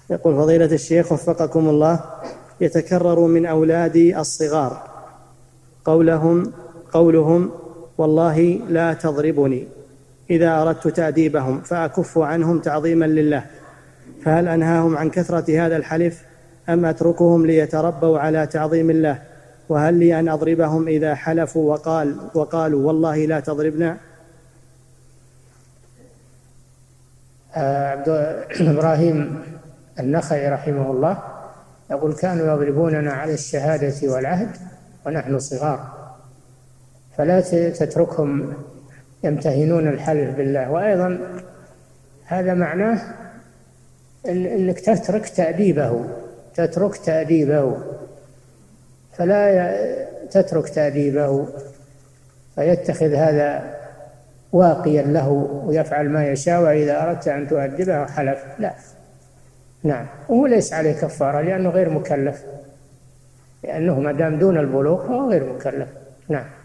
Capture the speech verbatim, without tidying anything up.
يقول فضيلة الشيخ وفقكم الله، يتكرر من أولادي الصغار قولهم قولهم والله لا تضربني إذا أردت تأديبهم، فأكف عنهم تعظيما لله، فهل أنهاهم عن كثرة هذا الحلف أم أتركهم ليتربوا على تعظيم الله؟ وهل لي أن أضربهم إذا حلفوا وقال وقالوا والله لا تضربنا؟ عبد إبراهيم النخعي رحمه الله يقول كانوا يضربوننا على الشهادة والعهد ونحن صغار، فلا تتركهم يمتهنون الحلف بالله. وأيضا هذا معناه إن أنك تترك تأديبه تترك تأديبه فلا تترك تأديبه فيتخذ هذا واقيا له ويفعل ما يشاء، وإذا أردت أن تؤدبه حلف. لا، نعم، وهو ليس عليه كفارة لأنه غير مكلف، لأنه ما دام دون البلوغ فهو غير مكلف. نعم.